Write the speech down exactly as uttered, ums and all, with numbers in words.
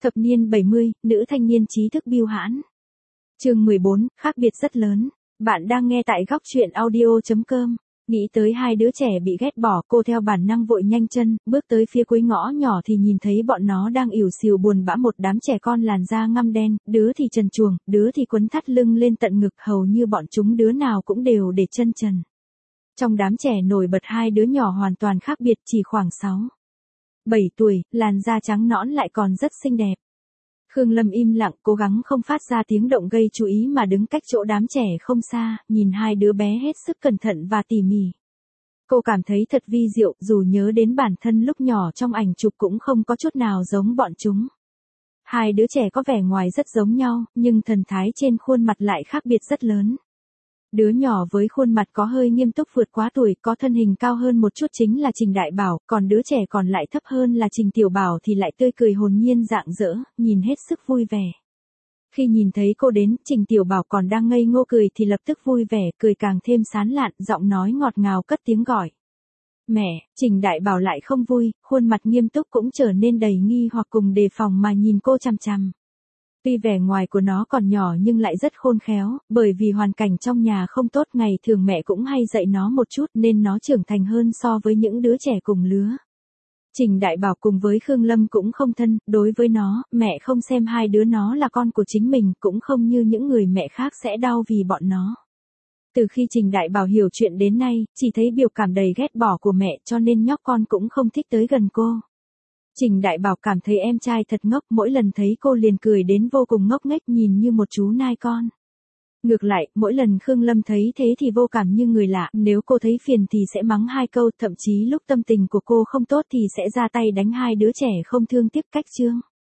Thập niên bảy mươi, nữ thanh niên trí thức biêu hãn. Chương mười bốn, khác biệt rất lớn. Bạn đang nghe tại góc truyện audio chấm com. Nghĩ tới hai đứa trẻ bị ghét bỏ, cô theo bản năng vội nhanh chân, bước tới phía cuối ngõ nhỏ thì nhìn thấy bọn nó đang ỉu xìu buồn bã, một đám trẻ con làn da ngăm đen, đứa thì trần truồng, đứa thì quấn thắt lưng lên tận ngực, hầu như bọn chúng đứa nào cũng đều để chân trần. Trong đám trẻ nổi bật hai đứa nhỏ hoàn toàn khác biệt, chỉ khoảng sáu, bảy tuổi, làn da trắng nõn lại còn rất xinh đẹp. Khương Lâm im lặng, cố gắng không phát ra tiếng động gây chú ý mà đứng cách chỗ đám trẻ không xa, nhìn hai đứa bé hết sức cẩn thận và tỉ mỉ. Cô cảm thấy thật vi diệu, dù nhớ đến bản thân lúc nhỏ trong ảnh chụp cũng không có chút nào giống bọn chúng. Hai đứa trẻ có vẻ ngoài rất giống nhau, nhưng thần thái trên khuôn mặt lại khác biệt rất lớn. Đứa nhỏ với khuôn mặt có hơi nghiêm túc vượt quá tuổi, có thân hình cao hơn một chút chính là Trình Đại Bảo, còn đứa trẻ còn lại thấp hơn là Trình Tiểu Bảo thì lại tươi cười hồn nhiên rạng rỡ, nhìn hết sức vui vẻ. Khi nhìn thấy cô đến, Trình Tiểu Bảo còn đang ngây ngô cười thì lập tức vui vẻ, cười càng thêm sán lạn, giọng nói ngọt ngào cất tiếng gọi. Mẹ. Trình Đại Bảo lại không vui, khuôn mặt nghiêm túc cũng trở nên đầy nghi hoặc cùng đề phòng mà nhìn cô chằm chằm. Tuy vẻ ngoài của nó còn nhỏ nhưng lại rất khôn khéo, bởi vì hoàn cảnh trong nhà không tốt, ngày thường mẹ cũng hay dạy nó một chút nên nó trưởng thành hơn so với những đứa trẻ cùng lứa. Trình Đại Bảo cùng với Khương Lâm cũng không thân, đối với nó, mẹ không xem hai đứa nó là con của chính mình, cũng không như những người mẹ khác sẽ đau vì bọn nó. Từ khi Trình Đại Bảo hiểu chuyện đến nay, chỉ thấy biểu cảm đầy ghét bỏ của mẹ cho nên nhóc con cũng không thích tới gần cô. Trình Đại Bảo cảm thấy em trai thật ngốc, mỗi lần thấy cô liền cười đến vô cùng ngốc nghếch, nhìn như một chú nai con. Ngược lại, mỗi lần Khương Lâm thấy thế thì vô cảm như người lạ, nếu cô thấy phiền thì sẽ mắng hai câu, thậm chí lúc tâm tình của cô không tốt thì sẽ ra tay đánh hai đứa trẻ không thương tiếc. Cách chương